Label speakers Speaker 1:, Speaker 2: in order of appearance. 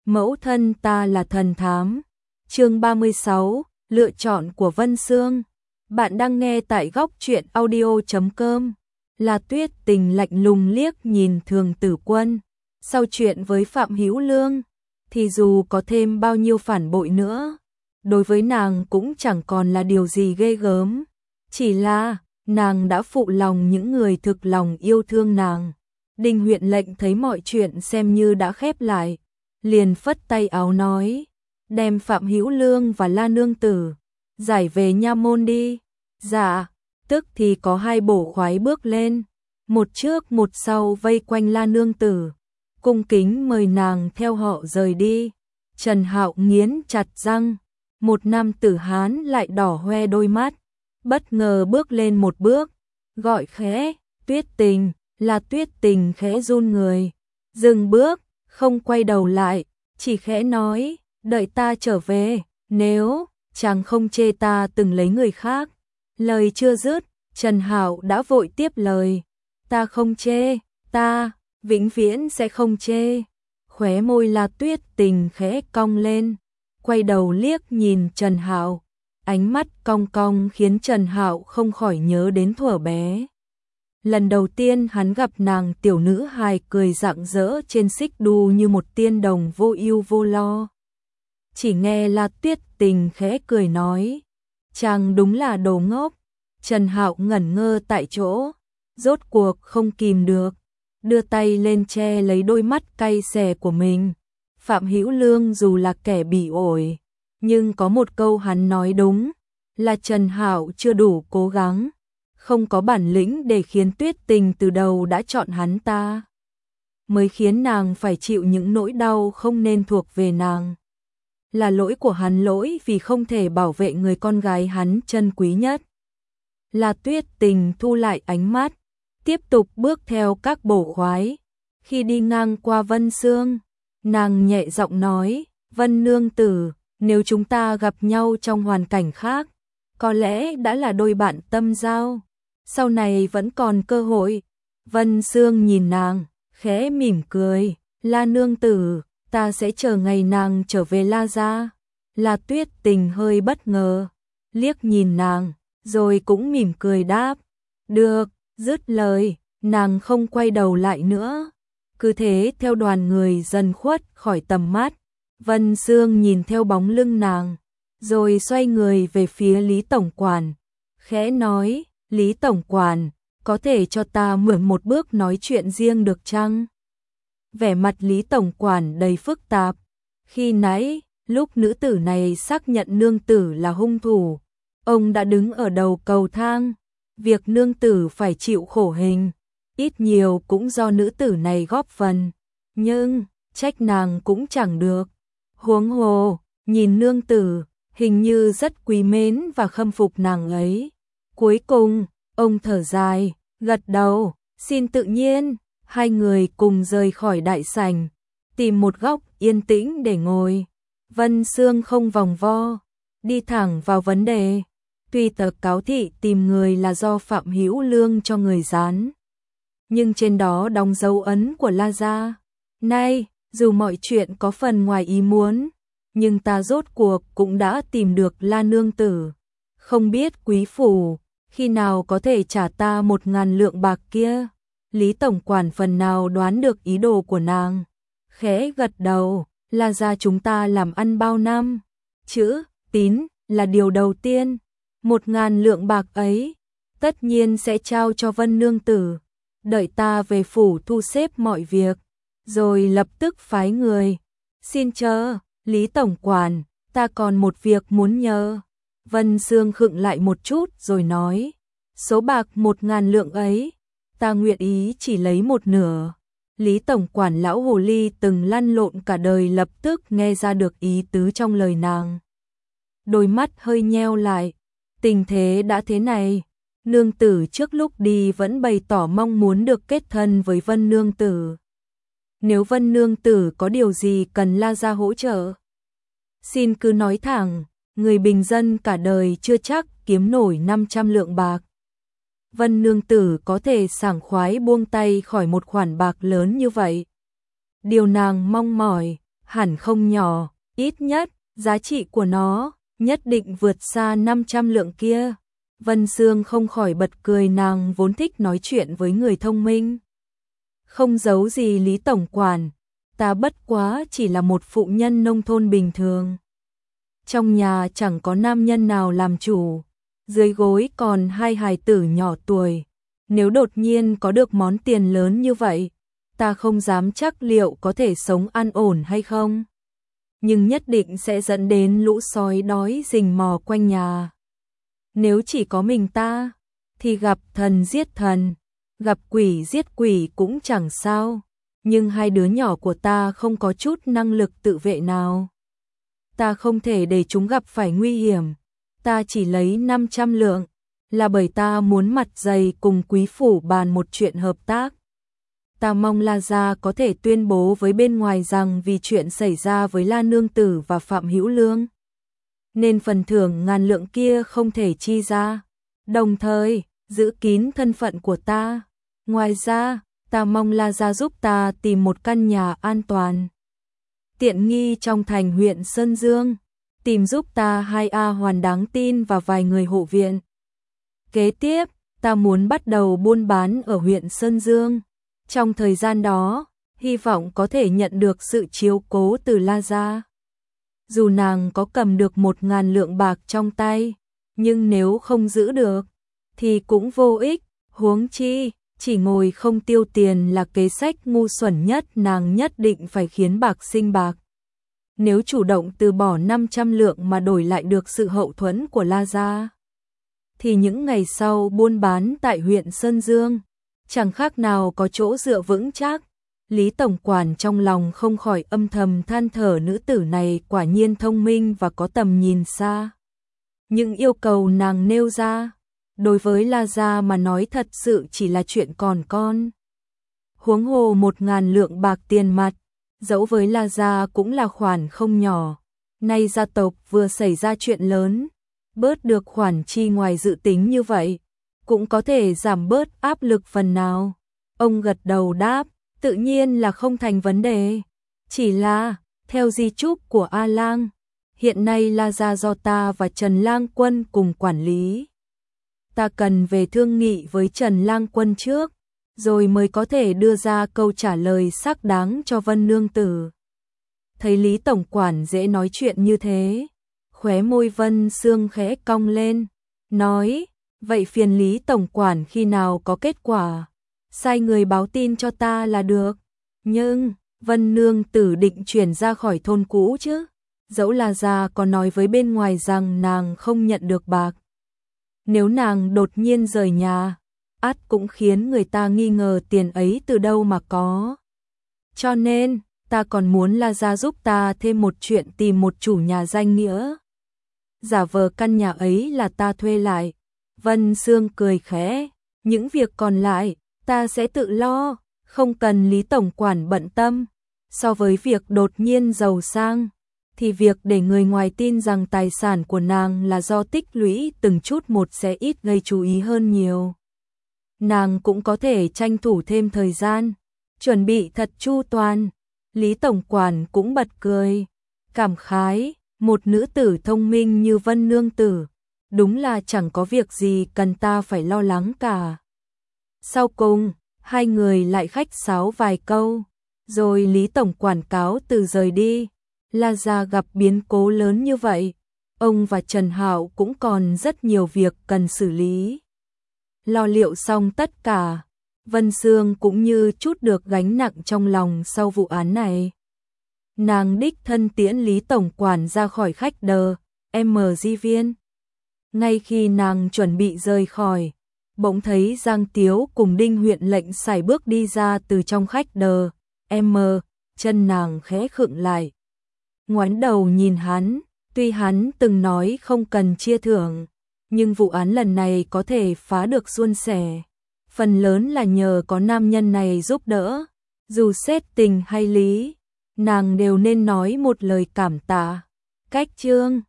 Speaker 1: Mẫu thân ta là thần thám. Chương 36, lựa chọn của Vân Sương. Bạn đang nghe tại góc truyện audio.com. La Tuyết Tình lạnh lùng liếc nhìn Thường Tử Quân. Sau chuyện với Phạm Hữu Lương, thì dù có thêm bao nhiêu phản bội nữa, đối với nàng cũng chẳng còn là điều gì ghê gớm. Chỉ là, nàng đã phụ lòng những người thực lòng yêu thương nàng. Đinh huyện lệnh thấy mọi chuyện xem như đã khép lại, liền phất tay áo nói, đem Phạm Hữu Lương và La Nương Tử giải về nha môn đi. Dạ. Tức thì có hai bổ khoái bước lên, một trước một sau vây quanh La Nương Tử, cung kính mời nàng theo họ rời đi. Trần Hạo nghiến chặt răng, một nam tử Hán lại đỏ hoe đôi mắt, bất ngờ bước lên một bước, gọi khẽ, Tuyết Tình. Là Tuyết Tình khẽ run người, dừng bước, không quay đầu lại, chỉ khẽ nói, đợi ta trở về, nếu chàng không chê ta từng lấy người khác. Lời chưa dứt, Trần Hạo đã vội tiếp lời, ta không chê, ta vĩnh viễn sẽ không chê. Khóe môi La Tuyết Tình khẽ cong lên, quay đầu liếc nhìn Trần Hạo, ánh mắt cong cong khiến Trần Hạo không khỏi nhớ đến thuở bé. Lần đầu tiên hắn gặp nàng tiểu nữ hài cười rạng rỡ trên xích đu như một tiên đồng vô ưu vô lo. Chỉ nghe La Tuyết Tình khẽ cười nói, chàng đúng là đồ ngốc. Trần Hạo ngẩn ngơ tại chỗ, rốt cuộc không kìm được, đưa tay lên che lấy đôi mắt cay xè của mình. Phạm Hữu Lương dù là kẻ bị ổi, nhưng có một câu hắn nói đúng, là Trần Hạo chưa đủ cố gắng, không có bản lĩnh để khiến Tuyết Tình từ đầu đã chọn hắn ta, mới khiến nàng phải chịu những nỗi đau không nên thuộc về nàng. Là lỗi của hắn, lỗi vì không thể bảo vệ người con gái hắn trân quý nhất. Là Tuyết Tình thu lại ánh mắt, tiếp tục bước theo các bổ khoái. Khi đi ngang qua Vân Sương, nàng nhẹ giọng nói, Vân nương tử, nếu chúng ta gặp nhau trong hoàn cảnh khác, có lẽ đã là đôi bạn tâm giao, sau này vẫn còn cơ hội. Vân Sương nhìn nàng, khẽ mỉm cười, La nương tử, ta sẽ chờ ngày nàng trở về La gia. La Tuyết Tình hơi bất ngờ, liếc nhìn nàng, rồi cũng mỉm cười đáp, được. Dứt lời, nàng không quay đầu lại nữa, cứ thế theo đoàn người dần khuất khỏi tầm mắt. Vân Sương nhìn theo bóng lưng nàng, rồi xoay người về phía Lý Tổng Quản, khẽ nói, Lý Tổng Quản, có thể cho ta mượn một bước nói chuyện riêng được chăng? Vẻ mặt Lý Tổng Quản đầy phức tạp, khi nãy, lúc nữ tử này xác nhận nương tử là hung thủ, ông đã đứng ở đầu cầu thang, việc nương tử phải chịu khổ hình, ít nhiều cũng do nữ tử này góp phần, nhưng trách nàng cũng chẳng được. Huống hồ, nhìn nương tử, hình như rất quý mến và khâm phục nàng ấy. Cuối cùng, ông thở dài, gật đầu, xin tự nhiên. Hai người cùng rời khỏi đại sảnh, tìm một góc yên tĩnh để ngồi. Vân Sương không vòng vo, đi thẳng vào vấn đề. Tuy tờ cáo thị tìm người là do Phạm Hữu Lương cho người dán, nhưng trên đó đóng dấu ấn của La gia. Nay, dù mọi chuyện có phần ngoài ý muốn, nhưng ta rốt cuộc cũng đã tìm được La nương tử. Không biết quý phủ khi nào có thể trả ta 1000 lượng bạc kia. Lý Tổng Quản phần nào đoán được ý đồ của nàng, khẽ gật đầu, La gia chúng ta làm ăn bao năm, chữ tín là điều đầu tiên. 1000 lượng bạc ấy, tất nhiên sẽ trao cho Vân nương tử, đợi ta về phủ thu xếp mọi việc, rồi lập tức phái người. Xin chờ, Lý Tổng Quản, ta còn một việc muốn nhờ. Vân Sương khựng lại một chút rồi nói, số bạc 1000 lượng ấy, ta nguyện ý chỉ lấy một nửa. Lý Tổng Quản lão hồ ly từng lăn lộn cả đời lập tức nghe ra được ý tứ trong lời nàng. Đôi mắt hơi nheo lại, tình thế đã thế này, nương tử trước lúc đi vẫn bày tỏ mong muốn được kết thân với Vân nương tử. Nếu Vân nương tử có điều gì cần La gia hỗ trợ, xin cứ nói thẳng, người bình dân cả đời chưa chắc kiếm nổi 500 lượng bạc. Vân nương tử có thể sảng khoái buông tay khỏi một khoản bạc lớn như vậy. Điều nàng mong mỏi, hẳn không nhỏ, ít nhất, giá trị của nó nhất định vượt xa 500 lượng kia. Vân Sương không khỏi bật cười, nàng vốn thích nói chuyện với người thông minh. Không giấu gì Lý tổng quản, ta bất quá chỉ là một phụ nhân nông thôn bình thường. Trong nhà chẳng có nam nhân nào làm chủ, dưới gối còn hai hài tử nhỏ tuổi. Nếu đột nhiên có được món tiền lớn như vậy, ta không dám chắc liệu có thể sống an ổn hay không. Nhưng nhất định sẽ dẫn đến lũ sói đói rình mò quanh nhà. Nếu chỉ có mình ta, thì gặp thần giết thần, gặp quỷ giết quỷ cũng chẳng sao. Nhưng hai đứa nhỏ của ta không có chút năng lực tự vệ nào. Ta không thể để chúng gặp phải nguy hiểm. Ta chỉ lấy 500 lượng, là bởi ta muốn mặt dày cùng quý phủ bàn một chuyện hợp tác. Ta mong La Gia có thể tuyên bố với bên ngoài rằng vì chuyện xảy ra với La Nương Tử và Phạm Hữu Lương, nên phần thưởng 1000 lượng kia không thể chi ra, đồng thời giữ kín thân phận của ta. Ngoài ra, ta mong La Gia giúp ta tìm một căn nhà an toàn, tiện nghi trong thành huyện Sơn Dương, tìm giúp ta 2 A hoàn đáng tin và vài người hộ viện. Kế tiếp, ta muốn bắt đầu buôn bán ở huyện Sơn Dương. Trong thời gian đó, hy vọng có thể nhận được sự chiếu cố từ La Gia. Dù nàng có cầm được 1000 lượng bạc trong tay, nhưng nếu không giữ được, thì cũng vô ích. Huống chi, chỉ ngồi không tiêu tiền là kế sách ngu xuẩn nhất, nàng nhất định phải khiến bạc sinh bạc. Nếu chủ động từ bỏ 500 lượng mà đổi lại được sự hậu thuẫn của La Gia, thì những ngày sau buôn bán tại huyện Sơn Dương chẳng khác nào có chỗ dựa vững chắc. Lý tổng quản trong lòng không khỏi âm thầm than thở, nữ tử này quả nhiên thông minh và có tầm nhìn xa. Những yêu cầu nàng nêu ra, đối với La Gia mà nói thật sự chỉ là chuyện còn con. Huống hồ 1000 lượng bạc tiền mặt, dẫu với La Gia cũng là khoản không nhỏ. Nay gia tộc vừa xảy ra chuyện lớn, bớt được khoản chi ngoài dự tính như vậy, cũng có thể giảm bớt áp lực phần nào. Ông gật đầu đáp, tự nhiên là không thành vấn đề. Chỉ là, theo di chúc của A Lang, hiện nay La Gia do ta và Trần Lang Quân cùng quản lý. Ta cần về thương nghị với Trần Lang Quân trước, rồi mới có thể đưa ra câu trả lời xác đáng cho Vân Nương Tử. Thấy Lý tổng quản dễ nói chuyện như thế, khóe môi Vân Sương khẽ cong lên, nói, vậy phiền Lý tổng quản khi nào có kết quả, sai người báo tin cho ta là được. Nhưng, Vân Nương Tử định chuyển ra khỏi thôn cũ chứ, dẫu là già có nói với bên ngoài rằng nàng không nhận được bạc. Nếu nàng đột nhiên rời nhà, ắt cũng khiến người ta nghi ngờ tiền ấy từ đâu mà có. Cho nên, ta còn muốn La Gia giúp ta thêm một chuyện, tìm một chủ nhà danh nghĩa, giả vờ căn nhà ấy là ta thuê lại. Vân Sương cười khẽ, những việc còn lại, ta sẽ tự lo, không cần Lý tổng quản bận tâm. So với việc đột nhiên giàu sang, thì việc để người ngoài tin rằng tài sản của nàng là do tích lũy từng chút một sẽ ít gây chú ý hơn nhiều. Nàng cũng có thể tranh thủ thêm thời gian, chuẩn bị thật chu toàn. Lý tổng quản cũng bật cười, cảm khái, một nữ tử thông minh như Vân Nương Tử, đúng là chẳng có việc gì cần ta phải lo lắng cả. Sau cùng, hai người lại khách sáo vài câu, rồi Lý tổng quản cáo từ rời đi. La Gia gặp biến cố lớn như vậy, ông và Trần Hạo cũng còn rất nhiều việc cần xử lý. Lo liệu xong tất cả, Vân Sương cũng như chút được gánh nặng trong lòng sau vụ án này. Nàng đích thân tiễn Lý tổng quản ra khỏi khách đờ, MG Viên. Ngay khi nàng chuẩn bị rời khỏi, bỗng thấy Giang Tiếu cùng Đinh huyện lệnh sải bước đi ra từ trong khách đờ, chân nàng khẽ khựng lại. Ngoảnh đầu nhìn hắn, tuy hắn từng nói không cần chia thưởng, nhưng vụ án lần này có thể phá được suôn sẻ, phần lớn là nhờ có nam nhân này giúp đỡ. Dù xét tình hay lý, nàng đều nên nói một lời cảm tạ. Cách chương